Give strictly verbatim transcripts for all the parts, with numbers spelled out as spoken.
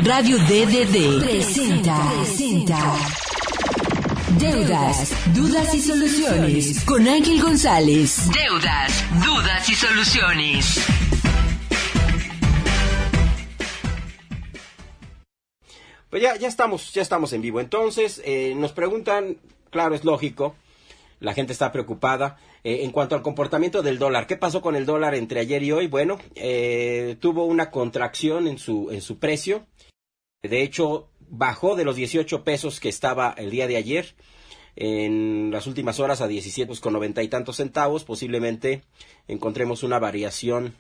Radio D D D presenta, presenta Deudas, Dudas y Soluciones con Ángel González. Deudas, Dudas y Soluciones. Pues ya, ya estamos, ya estamos en vivo. Entonces, eh, nos preguntan, claro, es lógico, la gente está preocupada eh, en cuanto al comportamiento del dólar. ¿Qué pasó con el dólar entre ayer y hoy? Bueno, eh, tuvo una contracción en su, en su precio. De hecho, bajó de los dieciocho pesos que estaba el día de ayer en las últimas horas a diecisiete con noventa y tantos centavos. Posiblemente encontremos una variación,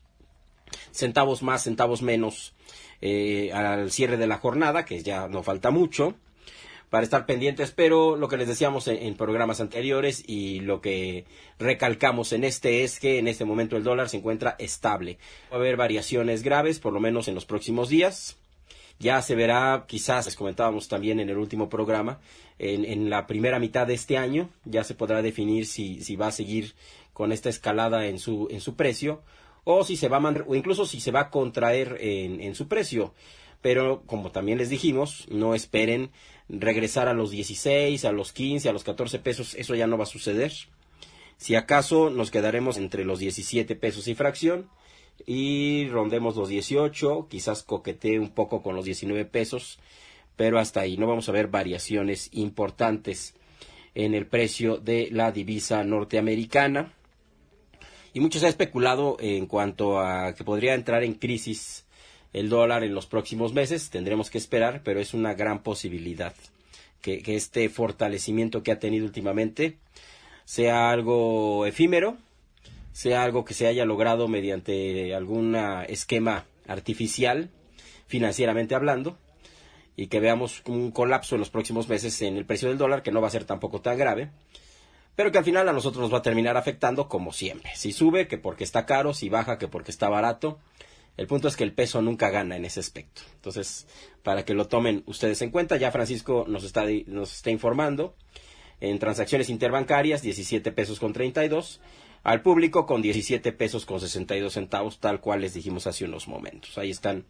centavos más, centavos menos, eh, al cierre de la jornada, que ya no falta mucho para estar pendientes, pero lo que les decíamos en, en programas anteriores y lo que recalcamos en este es que en este momento el dólar se encuentra estable. Va a haber variaciones graves, por lo menos en los próximos días. Ya se verá, quizás, les comentábamos también en el último programa, en, en la primera mitad de este año, ya se podrá definir si, si va a seguir con esta escalada en su, en su precio, o si se va a man- o incluso si se va a contraer en, en su precio. Pero, como también les dijimos, no esperen regresar a los dieciséis, a los quince, a los catorce pesos, eso ya no va a suceder. Si acaso nos quedaremos entre los diecisiete pesos y fracción y rondemos los dieciocho, quizás coquetee un poco con los diecinueve pesos, pero hasta ahí no vamos a ver variaciones importantes en el precio de la divisa norteamericana. Y mucho se ha especulado en cuanto a que podría entrar en crisis el dólar en los próximos meses. Tendremos que esperar, pero es una gran posibilidad que, que este fortalecimiento que ha tenido últimamente sea algo efímero, sea algo que se haya logrado mediante algún esquema artificial, financieramente hablando, y que veamos un colapso en los próximos meses en el precio del dólar, que no va a ser tampoco tan grave, pero que al final a nosotros nos va a terminar afectando como siempre. Si sube, que porque está caro; si baja, que porque está barato. El punto es que el peso nunca gana en ese aspecto. Entonces, para que lo tomen ustedes en cuenta, ya Francisco nos está, nos está informando. En transacciones interbancarias, diecisiete pesos con treinta y dos. Al público con diecisiete pesos con sesenta y dos centavos, tal cual les dijimos hace unos momentos. Ahí están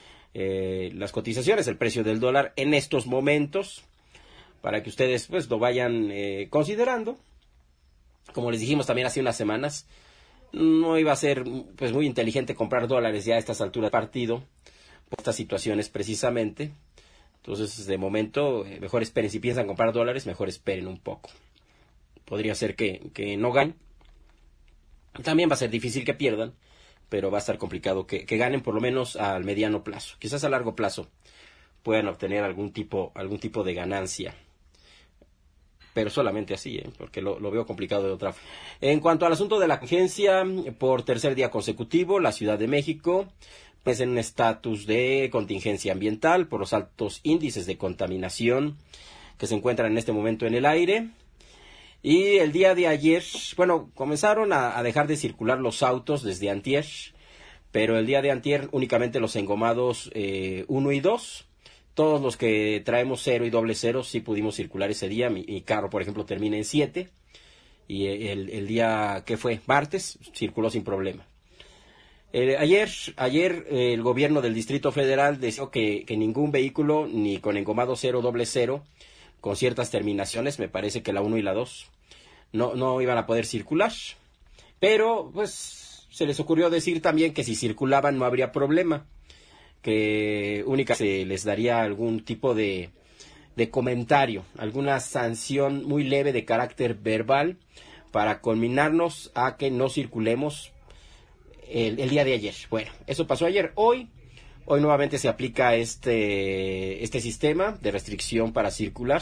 eh, las cotizaciones, el precio del dólar en estos momentos, para que ustedes pues lo vayan eh, considerando. Como les dijimos también hace unas semanas, no iba a ser pues muy inteligente comprar dólares ya a estas alturas del partido, por estas situaciones precisamente. Entonces, de momento, eh, mejor esperen. Si piensan comprar dólares, mejor esperen un poco. Podría ser que, que no ganen. También va a ser difícil que pierdan, pero va a estar complicado que, que ganen por lo menos al mediano plazo. Quizás a largo plazo puedan obtener algún tipo, algún tipo de ganancia, pero solamente así, ¿eh? porque lo, lo veo complicado de otra forma. En cuanto al asunto de la contingencia, por tercer día consecutivo, la Ciudad de México es en un estatus de contingencia ambiental por los altos índices de contaminación que se encuentran en este momento en el aire. Y el día de ayer, bueno, comenzaron a, a dejar de circular los autos desde antier, pero el día de antier únicamente los engomados eh, uno y dos. Todos los que traemos cero y doble cero sí pudimos circular ese día. Mi, mi carro, por ejemplo, termina en siete. Y el, el día que fue martes circuló sin problema. Eh, ayer ayer eh, el gobierno del Distrito Federal decidió que, que ningún vehículo, ni con engomado cero doble cero, con ciertas terminaciones, me parece que la uno y la dos, no, no iban a poder circular. Pero, pues, se les ocurrió decir también que si circulaban no habría problema, que únicamente se les daría algún tipo de, de comentario, alguna sanción muy leve de carácter verbal para conminarnos a que no circulemos el, el día de ayer. Bueno, eso pasó ayer. Hoy, hoy nuevamente se aplica este, este sistema de restricción para circular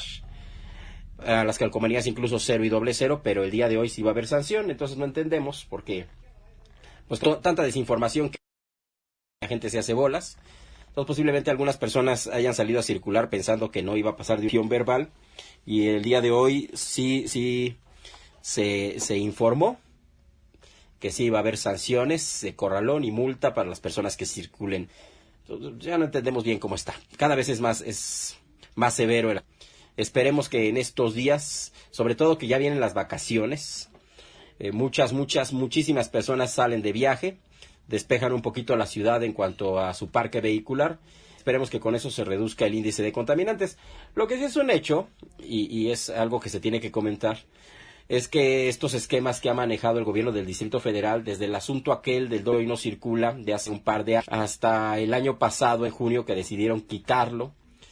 a las calcomanías incluso cero y doble cero, pero el día de hoy sí va a haber sanción. Entonces no entendemos por qué pues to- tanta desinformación que la gente se hace bolas. Entonces posiblemente algunas personas hayan salido a circular pensando que no iba a pasar de acción verbal, y el día de hoy sí sí se, se informó que sí iba a haber sanciones de corralón y multa para las personas que circulen. Entonces, ya no entendemos bien cómo está. Cada vez es más es más severo. El... Esperemos que en estos días, sobre todo que ya vienen las vacaciones, eh, muchas, muchas, muchísimas personas salen de viaje, despejan un poquito la ciudad en cuanto a su parque vehicular. Esperemos que con eso se reduzca el índice de contaminantes. Lo que sí es un hecho, y, y es algo que se tiene que comentar, es que estos esquemas que ha manejado el gobierno del Distrito Federal, desde el asunto aquel del Hoy No Circula de hace un par de años, hasta el año pasado, en junio, que decidieron quitarlo,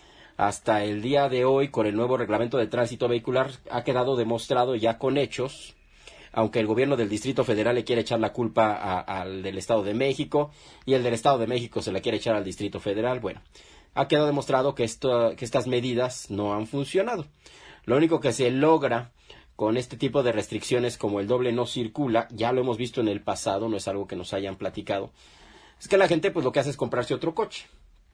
hasta el día de hoy, con el nuevo reglamento de tránsito vehicular, ha quedado demostrado ya con hechos, aunque el gobierno del Distrito Federal le quiere echar la culpa al del Estado de México, y el del Estado de México se la quiere echar al Distrito Federal. Bueno, ha quedado demostrado que, esto, que estas medidas no han funcionado. Lo único que se logra con este tipo de restricciones como el doble no circula, ya lo hemos visto en el pasado, no es algo que nos hayan platicado, es que la gente pues lo que hace es comprarse otro coche.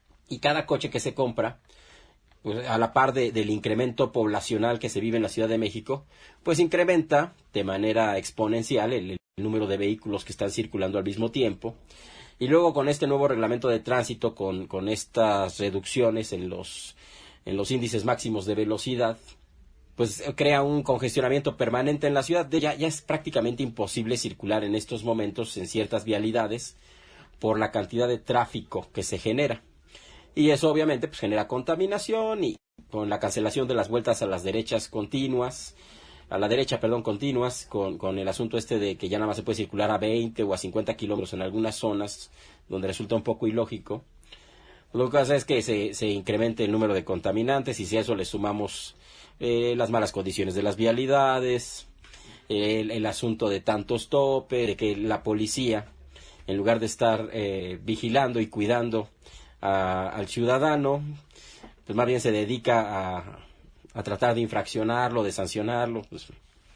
Y cada coche que se compra, pues, a la par de, del incremento poblacional que se vive en la Ciudad de México, pues incrementa de manera exponencial el, el número de vehículos que están circulando al mismo tiempo. Y luego con este nuevo reglamento de tránsito, con, con estas reducciones en los, en los índices máximos de velocidad, pues crea un congestionamiento permanente en la ciudad. Ya, ya es prácticamente imposible circular en estos momentos en ciertas vialidades por la cantidad de tráfico que se genera. Y eso obviamente pues genera contaminación, y con la cancelación de las vueltas a las derechas continuas, a la derecha, perdón, continuas, con, con el asunto este de que ya nada más se puede circular a veinte o a cincuenta kilómetros en algunas zonas donde resulta un poco ilógico. Lo que hace es que se, se incremente el número de contaminantes, y si a eso le sumamos eh, las malas condiciones de las vialidades, el, el asunto de tantos topes, de que la policía, en lugar de estar eh, vigilando y cuidando a, al ciudadano, pues más bien se dedica a, a tratar de infraccionarlo, de sancionarlo, pues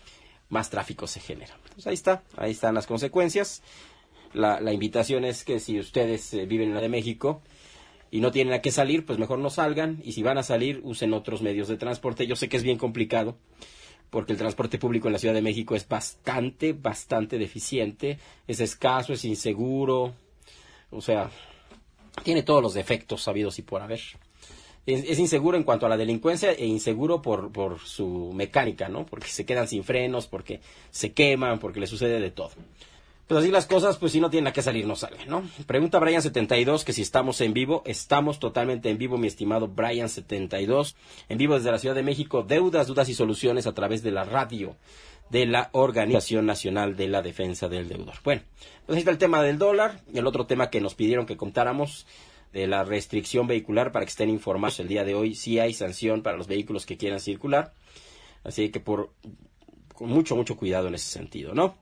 más tráfico se genera. Pues ahí está, ahí están las consecuencias. La, la invitación es que si ustedes eh, viven en la de México y no tienen a qué salir, pues mejor no salgan, y si van a salir, usen otros medios de transporte. Yo sé que es bien complicado, porque el transporte público en la Ciudad de México es bastante, bastante deficiente, es escaso, es inseguro, o sea, tiene todos los defectos sabidos y por haber. Es, es inseguro en cuanto a la delincuencia, e inseguro por, por su mecánica, ¿no? Porque se quedan sin frenos, porque se queman, porque les sucede de todo. Pues así las cosas, pues si no tienen a qué salir, no salen, ¿no? Pregunta Brian setenta y dos que si estamos en vivo. Estamos totalmente en vivo, mi estimado Brian setenta y dos. En vivo desde la Ciudad de México. Deudas, dudas y soluciones a través de la radio de la Organización Nacional de la Defensa del Deudor. Bueno, pues ahí está el tema del dólar. Y el otro tema que nos pidieron que contáramos, de la restricción vehicular, para que estén informados el día de hoy. Sí hay sanción para los vehículos que quieran circular. Así que por con mucho, mucho cuidado en ese sentido, ¿no?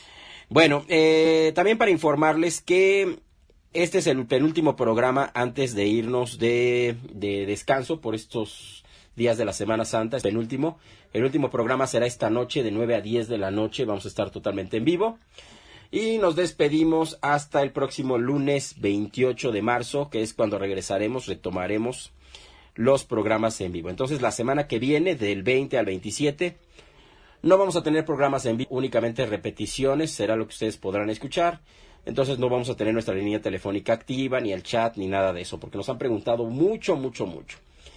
Bueno, eh, también para informarles que este es el penúltimo programa antes de irnos de, de descanso por estos días de la Semana Santa. Es penúltimo. El último programa será esta noche de nueve a diez de la noche. Vamos a estar totalmente en vivo. Y nos despedimos hasta el próximo lunes veintiocho de marzo, que es cuando regresaremos, retomaremos los programas en vivo. Entonces, la semana que viene, del veinte al veintisiete... no vamos a tener programas en vivo, únicamente repeticiones, será lo que ustedes podrán escuchar. Entonces no vamos a tener nuestra línea telefónica activa, ni el chat, ni nada de eso, porque nos han preguntado mucho, mucho, mucho.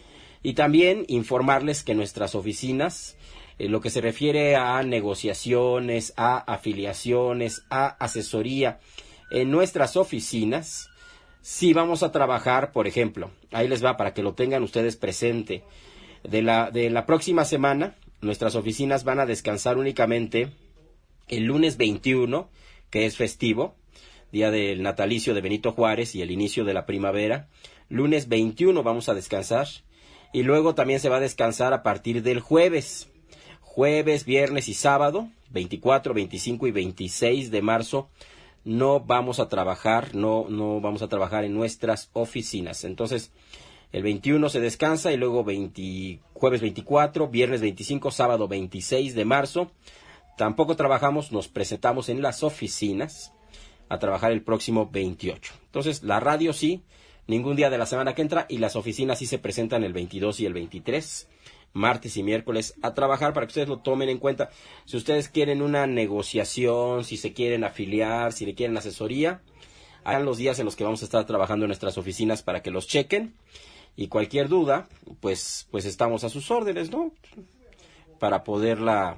Y también informarles que nuestras oficinas, en lo que se refiere a negociaciones, a afiliaciones, a asesoría, en nuestras oficinas, sí vamos a trabajar, por ejemplo, ahí les va para que lo tengan ustedes presente, de la, de la próxima semana. Nuestras oficinas van a descansar únicamente el lunes veintiuno, que es festivo, día del natalicio de Benito Juárez y el inicio de la primavera. Lunes veintiuno vamos a descansar, y luego también se va a descansar a partir del jueves. Jueves, viernes y sábado, veinticuatro, veinticinco y veintiséis de marzo, no vamos a trabajar, no, no vamos a trabajar en nuestras oficinas. Entonces, el veintiuno se descansa, y luego veinte, jueves veinticuatro, viernes veinticinco, sábado veintiséis de marzo. Tampoco trabajamos, nos presentamos en las oficinas a trabajar el próximo veintiocho. Entonces, la radio sí, ningún día de la semana que entra, y las oficinas sí se presentan el veintidós y el veintitrés, martes y miércoles, a trabajar, para que ustedes lo tomen en cuenta. Si ustedes quieren una negociación, si se quieren afiliar, si le quieren asesoría, hagan los días en los que vamos a estar trabajando en nuestras oficinas para que los chequen. Y cualquier duda, pues, pues estamos a sus órdenes, ¿no? Para poderla,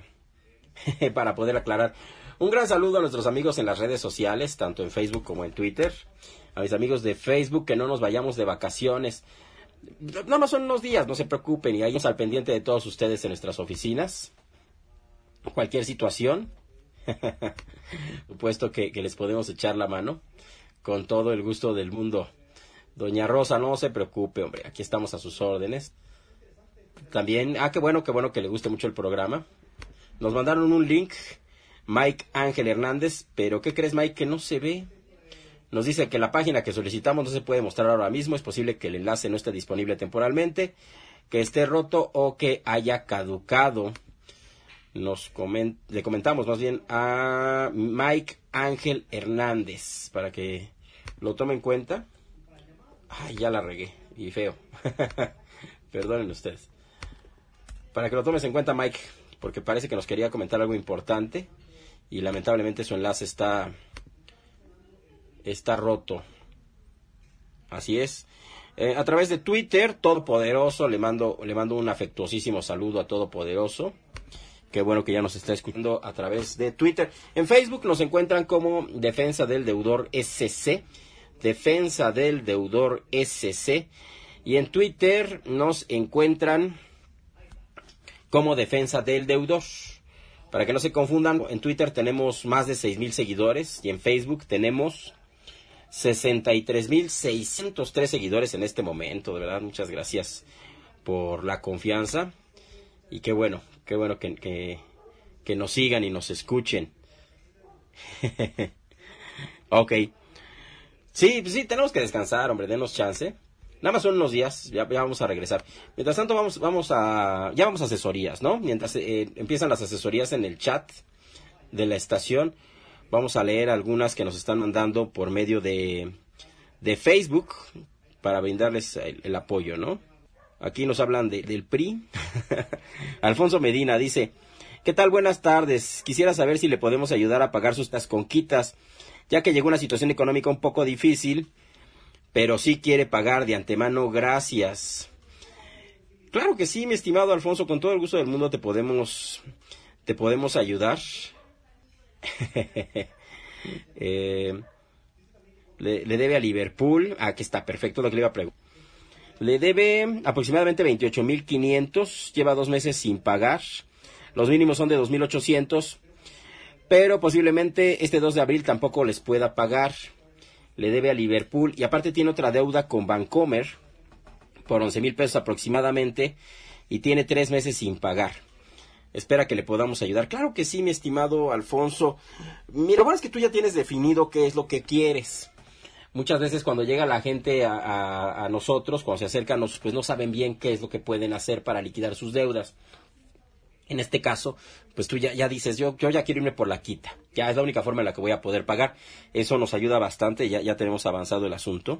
para poder aclarar. Un gran saludo a nuestros amigos en las redes sociales, tanto en Facebook como en Twitter. a mis amigos de Facebook que no nos vayamos de vacaciones. No, no son unos días, no se preocupen, y ahí estamos al pendiente de todos ustedes en nuestras oficinas. Cualquier situación, supuesto que, que les podemos echar la mano con todo el gusto del mundo. Doña Rosa, no se preocupe, hombre, aquí estamos a sus órdenes. También, ah, qué bueno, qué bueno que le guste mucho el programa. Nos mandaron un link, Mike Ángel Hernández, pero ¿qué crees, Mike? Que no se ve. Nos dice que la página que solicitamos no se puede mostrar ahora mismo. Es posible que el enlace no esté disponible temporalmente, que esté roto o que haya caducado. Nos coment- le comentamos más bien a Mike Ángel Hernández para que lo tome en cuenta. Ay, ya la regué, y feo. Perdonen ustedes. Para que lo tomes en cuenta, Mike, porque parece que nos quería comentar algo importante y lamentablemente su enlace está está roto. Así es. Eh, a través de Twitter, Todopoderoso, le mando le mando un afectuosísimo saludo a Todopoderoso. Qué bueno que ya nos está escuchando a través de Twitter. En Facebook nos encuentran como Defensa del Deudor S C. Defensa del Deudor S C. Y en Twitter nos encuentran como Defensa del Deudor. Para que no se confundan, en Twitter tenemos más de seis mil seguidores y en Facebook tenemos sesenta y tres mil seiscientos tres seguidores en este momento. De verdad, muchas gracias por la confianza. Y qué bueno, qué bueno que, que, que nos sigan y nos escuchen. Ok. Sí, pues sí, tenemos que descansar, hombre, denos chance. Nada más son unos días, ya, ya vamos a regresar. Mientras tanto, vamos vamos a ya vamos a asesorías, ¿no? Mientras eh, empiezan las asesorías en el chat de la estación, vamos a leer algunas que nos están mandando por medio de, de Facebook para brindarles el, el apoyo, ¿no? Aquí nos hablan de, del P R I. Alfonso Medina dice, ¿qué tal? Buenas tardes. Quisiera saber si le podemos ayudar a pagar sus tasconquitas, ya que llegó una situación económica un poco difícil, pero sí quiere pagar de antemano. Gracias. Claro que sí, mi estimado Alfonso, con todo el gusto del mundo te podemos, te podemos ayudar. eh, le, le debe a Liverpool. Aquí está, perfecto lo que le iba a preguntar. Le debe aproximadamente veintiocho mil quinientos, lleva dos meses sin pagar. Los mínimos son de dos mil ochocientos, pero posiblemente este dos de abril tampoco les pueda pagar. Le debe a Liverpool y aparte tiene otra deuda con Bancomer por once mil pesos aproximadamente y tiene tres meses sin pagar. Espera que le podamos ayudar. Claro que sí, mi estimado Alfonso. Mira, lo bueno es que tú ya tienes definido qué es lo que quieres. Muchas veces cuando llega la gente a, a, a nosotros, cuando se acercan, nos, pues no saben bien qué es lo que pueden hacer para liquidar sus deudas. En este caso, pues tú ya, ya dices, yo, yo ya quiero irme por la quita. Ya es la única forma en la que voy a poder pagar. Eso nos ayuda bastante, ya, ya tenemos avanzado el asunto.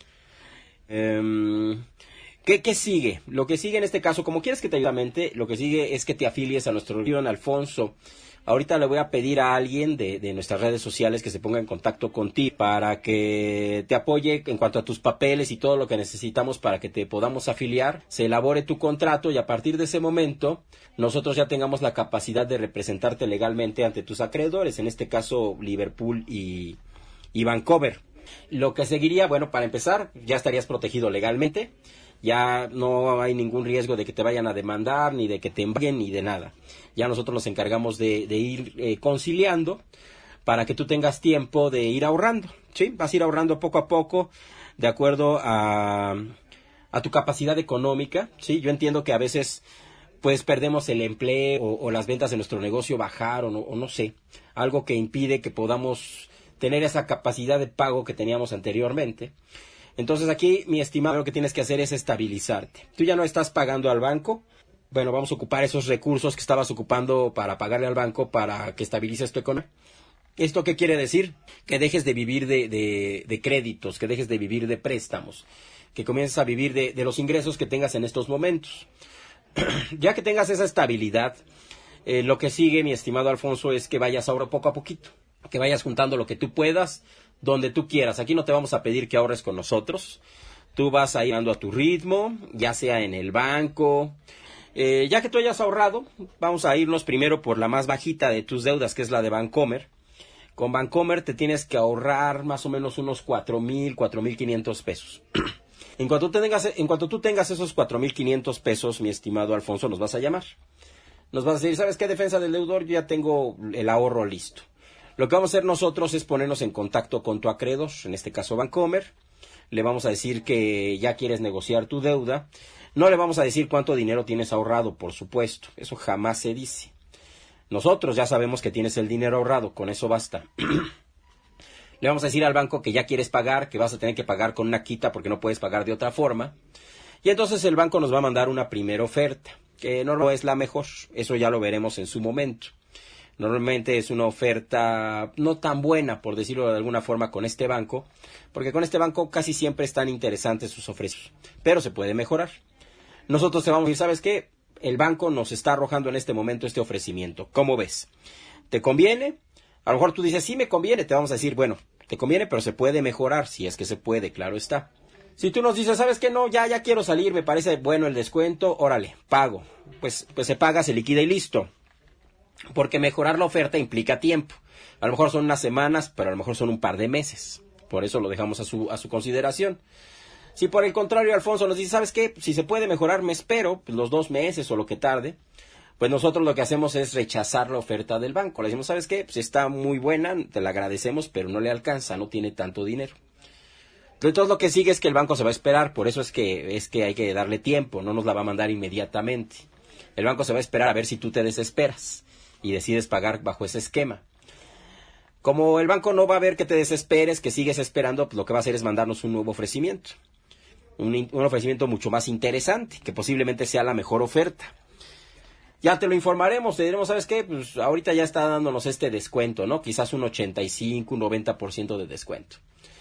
Eh, ¿qué, ¿Qué sigue? Lo que sigue en este caso, como quieres que te ayude, lo que sigue es que te afilies a nuestro reunión, Alfonso. Ahorita le voy a pedir a alguien de, de nuestras redes sociales que se ponga en contacto contigo para que te apoye en cuanto a tus papeles y todo lo que necesitamos para que te podamos afiliar, se elabore tu contrato y a partir de ese momento nosotros ya tengamos la capacidad de representarte legalmente ante tus acreedores, en este caso Liverpool y, y Vancouver. Lo que seguiría, bueno, para empezar, ya estarías protegido legalmente. Ya no hay ningún riesgo de que te vayan a demandar, ni de que te envíen, ni de nada. Ya nosotros nos encargamos de, de ir eh, conciliando para que tú tengas tiempo de ir ahorrando, ¿sí? Vas a ir ahorrando poco a poco de acuerdo a, a tu capacidad económica, ¿sí? Yo entiendo que a veces pues perdemos el empleo o, o las ventas de nuestro negocio bajaron o, o no sé, algo que impide que podamos tener esa capacidad de pago que teníamos anteriormente. Entonces aquí, mi estimado, lo que tienes que hacer es estabilizarte. Tú ya no estás pagando al banco. Bueno, vamos a ocupar esos recursos que estabas ocupando para pagarle al banco para que estabilices tu economía. ¿Esto qué quiere decir? Que dejes de vivir de, de, de créditos, que dejes de vivir de préstamos, que comiences a vivir de, de los ingresos que tengas en estos momentos. Ya que tengas esa estabilidad, eh, lo que sigue, mi estimado Alfonso, es que vayas ahora poco a poquito, que vayas juntando lo que tú puedas, donde tú quieras. Aquí no te vamos a pedir que ahorres con nosotros. Tú vas a ir dando a tu ritmo, ya sea en el banco. Eh, ya que tú hayas ahorrado, vamos a irnos primero por la más bajita de tus deudas, que es la de Bancomer. Con Bancomer te tienes que ahorrar más o menos unos cuatro mil, cuatro mil quinientos pesos. En cuanto, tú tengas, en cuanto tú tengas esos cuatro mil quinientos pesos, mi estimado Alfonso, nos vas a llamar. Nos vas a decir, ¿sabes qué, defensa del deudor? Yo ya tengo el ahorro listo. Lo que vamos a hacer nosotros es ponernos en contacto con tu acreedor, en este caso Bancomer. Le vamos a decir que ya quieres negociar tu deuda. No le vamos a decir cuánto dinero tienes ahorrado, por supuesto. Eso jamás se dice. Nosotros ya sabemos que tienes el dinero ahorrado, con eso basta. Le vamos a decir al banco que ya quieres pagar, que vas a tener que pagar con una quita porque no puedes pagar de otra forma. Y entonces el banco nos va a mandar una primera oferta, que no es la mejor. Eso ya lo veremos en su momento. Normalmente es una oferta no tan buena, por decirlo de alguna forma, con este banco, porque con este banco casi siempre están interesantes sus ofrecimientos, pero se puede mejorar. Nosotros te vamos a decir, ¿sabes qué? El banco nos está arrojando en este momento este ofrecimiento. ¿Cómo ves? ¿Te conviene? A lo mejor tú dices, sí me conviene. Te vamos a decir, bueno, te conviene, pero se puede mejorar, si es que se puede, claro está. Si tú nos dices, ¿sabes qué? No, ya, ya quiero salir, me parece bueno el descuento, órale, pago. Pues, pues se paga, se liquida y listo. Porque mejorar la oferta implica tiempo. A lo mejor son unas semanas, pero a lo mejor son un par de meses. Por eso lo dejamos a su, a su consideración. Si por el contrario Alfonso nos dice, ¿sabes qué? Si se puede mejorar, me espero pues, los dos meses o lo que tarde. Pues nosotros lo que hacemos es rechazar la oferta del banco. Le decimos, ¿sabes qué? Pues está muy buena, te la agradecemos, pero no le alcanza, no tiene tanto dinero. Entonces lo que sigue es que el banco se va a esperar. Por eso es que, es que hay que darle tiempo, no nos la va a mandar inmediatamente. El banco se va a esperar a ver si tú te desesperas y decides pagar bajo ese esquema. Como el banco no va a ver que te desesperes, que sigues esperando, pues lo que va a hacer es mandarnos un nuevo ofrecimiento. Un, un ofrecimiento mucho más interesante, que posiblemente sea la mejor oferta. Ya te lo informaremos, te diremos, ¿sabes qué? Pues ahorita ya está dándonos este descuento, ¿no? Quizás un ochenta y cinco, un noventa por ciento de descuento.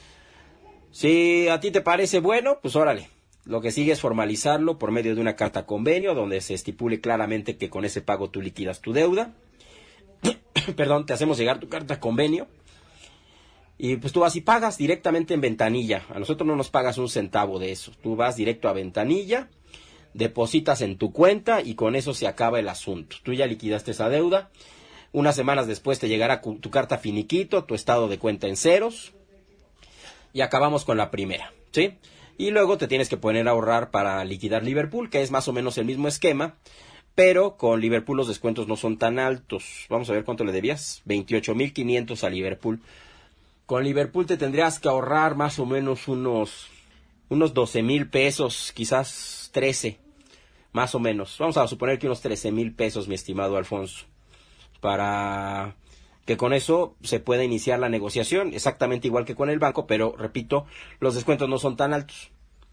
Si a ti te parece bueno, pues órale. Lo que sigue es formalizarlo por medio de una carta convenio, donde se estipule claramente que con ese pago tú liquidas tu deuda. Perdón, te hacemos llegar tu carta convenio. Y pues tú vas y pagas directamente en ventanilla. A nosotros no nos pagas un centavo de eso. Tú vas directo a ventanilla, depositas en tu cuenta y con eso se acaba el asunto. Tú ya liquidaste esa deuda. Unas semanas después te llegará tu carta finiquito, tu estado de cuenta en ceros. Y acabamos con la primera, ¿sí? Y luego te tienes que poner a ahorrar para liquidar Liverpool, que es más o menos el mismo esquema. Pero con Liverpool los descuentos no son tan altos. Vamos a ver cuánto le debías. veintiocho mil quinientos a Liverpool. Con Liverpool te tendrías que ahorrar más o menos unos, unos doce mil pesos, quizás trece, más o menos. Vamos a suponer que unos trece mil pesos, mi estimado Alfonso, para que con eso se pueda iniciar la negociación, exactamente igual que con el banco, pero repito, los descuentos no son tan altos,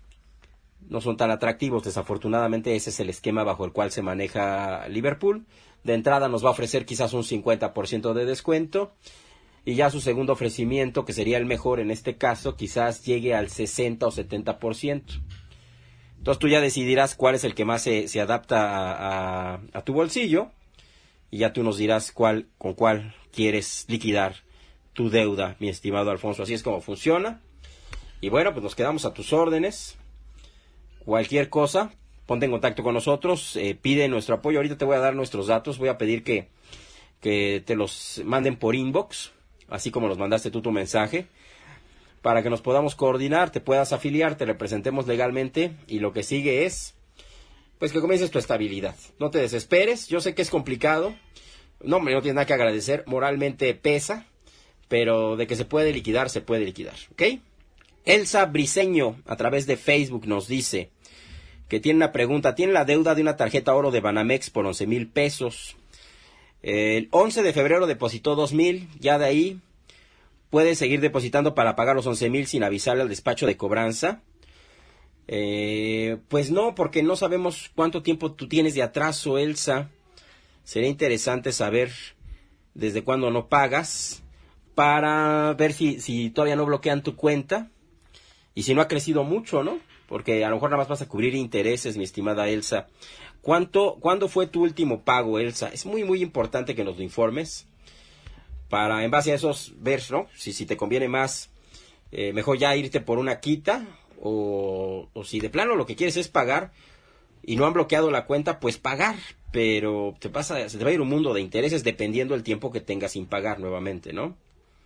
no son tan atractivos. Desafortunadamente ese es el esquema bajo el cual se maneja Liverpool. De entrada nos va a ofrecer quizás un cincuenta por ciento de descuento. Y ya su segundo ofrecimiento, que sería el mejor en este caso, quizás llegue al sesenta o setenta por ciento. Entonces tú ya decidirás cuál es el que más se, se adapta a, a, a tu bolsillo. Y ya tú nos dirás cuál, con cuál quieres liquidar tu deuda, mi estimado Alfonso. Así es como funciona. Y bueno, pues nos quedamos a tus órdenes. Cualquier cosa, ponte en contacto con nosotros. Eh, pide nuestro apoyo. Ahorita te voy a dar nuestros datos. Voy a pedir que, que te los manden por inbox, así como nos mandaste tú tu mensaje, para que nos podamos coordinar, te puedas afiliar, te representemos legalmente, y lo que sigue es, pues que comiences tu estabilidad. No te desesperes, yo sé que es complicado, no, no tienes nada que agradecer, moralmente pesa, pero de que se puede liquidar, se puede liquidar, ¿ok? Elsa Briseño, a través de Facebook, nos dice que tiene una pregunta. Tiene la deuda de una tarjeta oro de Banamex por once mil pesos. El once de febrero depositó dos mil, ya de ahí puede seguir depositando para pagar los once mil sin avisarle al despacho de cobranza. Eh, pues no, porque no sabemos cuánto tiempo tú tienes de atraso, Elsa. Sería interesante saber desde cuándo no pagas, para ver si, si todavía no bloquean tu cuenta y si no ha crecido mucho, ¿no? Porque a lo mejor nada más vas a cubrir intereses, mi estimada Elsa. ¿Cuánto, ¿Cuándo fue tu último pago, Elsa? Es muy, muy importante que nos lo informes, para en base a esos ver, ¿no? Si, si te conviene más, eh, mejor ya irte por una quita, o, o si de plano lo que quieres es pagar y no han bloqueado la cuenta, pues pagar, pero te pasa, se te va a ir un mundo de intereses dependiendo del tiempo que tengas sin pagar nuevamente, ¿no?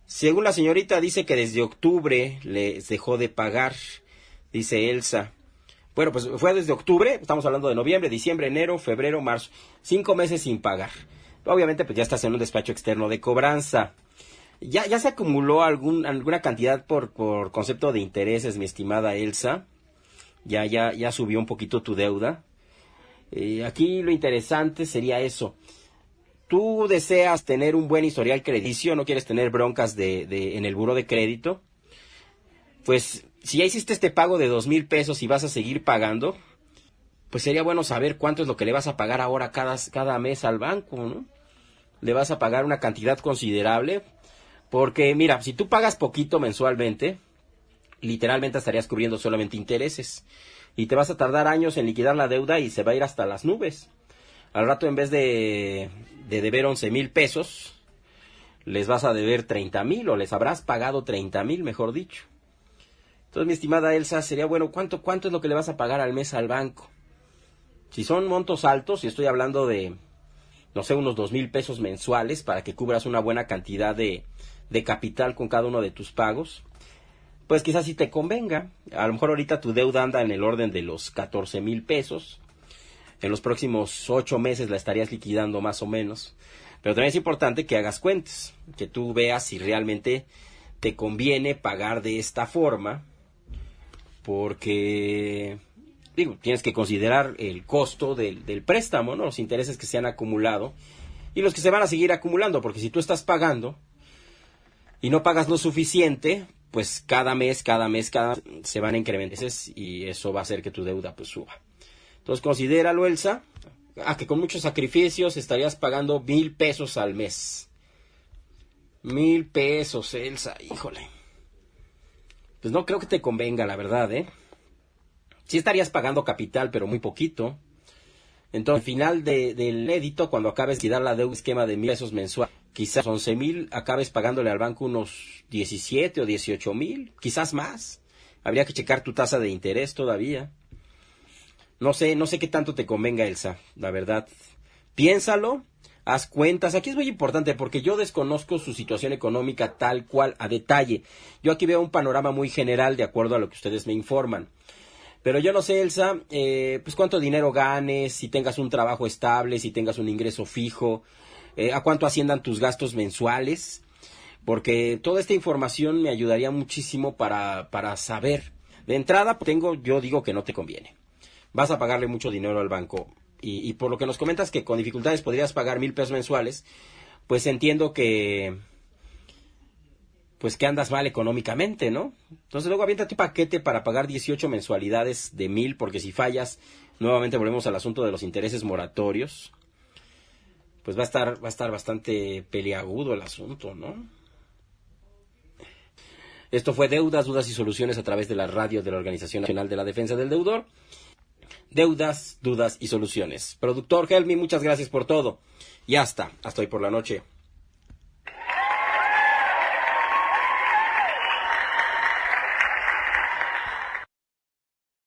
Según la señorita, dice que desde octubre les dejó de pagar, dice Elsa. Bueno, pues fue desde octubre, estamos hablando de noviembre, diciembre, enero, febrero, marzo, cinco meses sin pagar. Obviamente, pues ya estás en un despacho externo de cobranza. ¿Ya, ya se acumuló algún, alguna cantidad por, por concepto de intereses, mi estimada Elsa? Ya, ya, ya subió un poquito tu deuda. Eh, aquí lo interesante sería eso. Tú deseas tener un buen historial crediticio, no quieres tener broncas de, de, en el buró de crédito. Pues si ya hiciste este pago de dos mil pesos y vas a seguir pagando, pues sería bueno saber cuánto es lo que le vas a pagar ahora cada, cada mes al banco, ¿no? Le vas a pagar una cantidad considerable, porque mira, si tú pagas poquito mensualmente, literalmente estarías cubriendo solamente intereses y te vas a tardar años en liquidar la deuda y se va a ir hasta las nubes. Al rato, en vez de, de deber once mil pesos, les vas a deber treinta mil o les habrás pagado treinta mil, mejor dicho. Entonces, mi estimada Elsa, sería bueno, ¿cuánto, cuánto es lo que le vas a pagar al mes al banco? Si son montos altos, y estoy hablando de, no sé, unos dos mil pesos mensuales para que cubras una buena cantidad de, de capital con cada uno de tus pagos, pues quizás sí te convenga. A lo mejor ahorita tu deuda anda en el orden de los catorce mil pesos. En los próximos ocho meses la estarías liquidando más o menos. Pero también es importante que hagas cuentas, que tú veas si realmente te conviene pagar de esta forma, porque, digo, tienes que considerar el costo del, del préstamo, ¿no? Los intereses que se han acumulado y los que se van a seguir acumulando, porque si tú estás pagando y no pagas lo suficiente, pues cada mes, cada mes, cada se van a incrementar y eso va a hacer que tu deuda pues suba. Entonces considéralo, Elsa, ah, que con muchos sacrificios estarías pagando mil pesos al mes. Mil pesos, Elsa, híjole. Pues no creo que te convenga, la verdad, ¿eh? Sí estarías pagando capital, pero muy poquito. Entonces, al final de, del crédito, cuando acabes de dar la deuda esquema de mil pesos mensual, quizás once mil, acabes pagándole al banco unos diecisiete o dieciocho mil, quizás más. Habría que checar tu tasa de interés todavía. No sé, no sé qué tanto te convenga, Elsa, la verdad. Piénsalo, haz cuentas. Aquí es muy importante porque yo desconozco su situación económica tal cual a detalle. Yo aquí veo un panorama muy general de acuerdo a lo que ustedes me informan. Pero yo no sé, Elsa, eh, pues cuánto dinero ganes, si tengas un trabajo estable, si tengas un ingreso fijo, eh, a cuánto asciendan tus gastos mensuales, porque toda esta información me ayudaría muchísimo para, para saber. De entrada, tengo, yo digo que no te conviene. Vas a pagarle mucho dinero al banco. Y, y por lo que nos comentas que con dificultades podrías pagar mil pesos mensuales, pues entiendo que pues que andas mal económicamente, ¿no? Entonces luego aviéntate un paquete para pagar dieciocho mensualidades de mil, porque si fallas, nuevamente volvemos al asunto de los intereses moratorios. Pues va a estar, va a estar bastante peliagudo el asunto, ¿no? Esto fue Deudas, Dudas y Soluciones a través de la radio de la Organización Nacional de la Defensa del Deudor. Deudas, Dudas y Soluciones. Productor Helmi, muchas gracias por todo. Y hasta, hasta hoy por la noche.